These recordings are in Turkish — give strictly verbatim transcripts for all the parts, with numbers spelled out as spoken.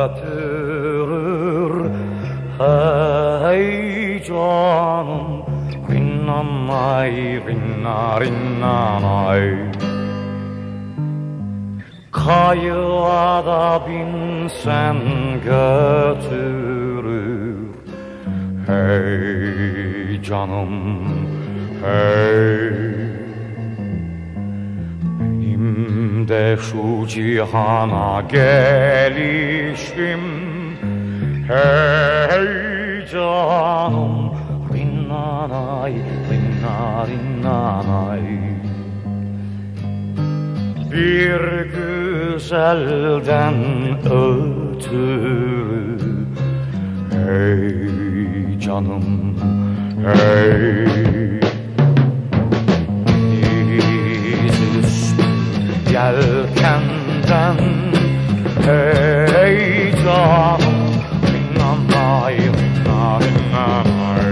götürür. Hey canım, rinnanay, rinna rinnanay. Kayığa da binsen götürür. Hey canım, hey. Benim de şu cihana gelişim. Hey canım, rinnanay, rinna rinnanay. Bir güzelden ötürü. Hey canım, hey. Dizüstü yelkenden. Hey canım, rinnanay, rinna rinnanay.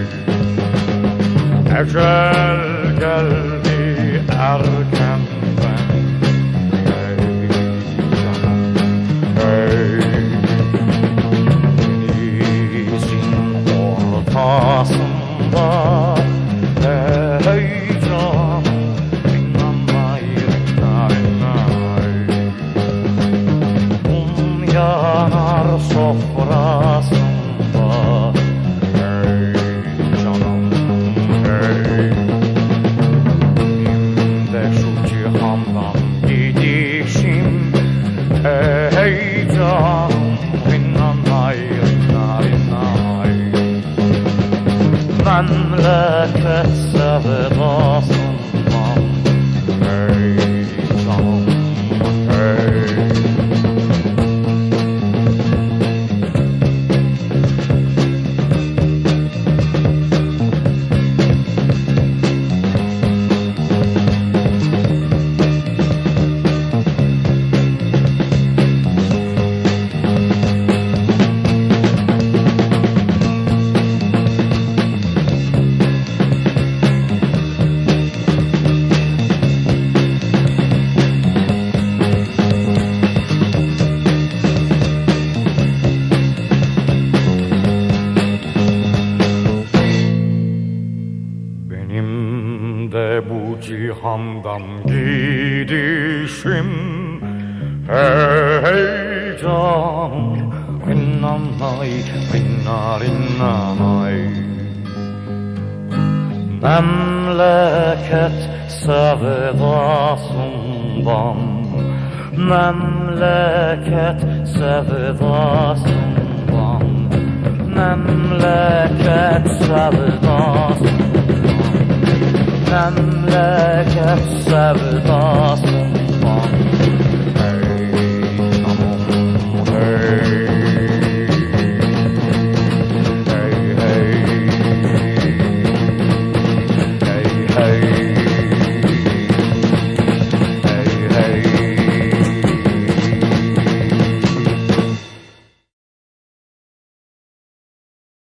Ecel geldi erken. Aslında hey canım, rinnanay, rinna rinnanay. Mum yanar sofrasında. Hey canım, hey. Benim de şu cihandan gidişim. Hey canım, rinnanay, rinna rinnanay. Memleket sevdasından. Hey canım, hey. Bu cihandan gidişim. Hey canım, rinnanay, rinna rinnanay. Memleket sevdasından. Memleket sevdasından. Memleket sevdasından. Memleket sevdasından.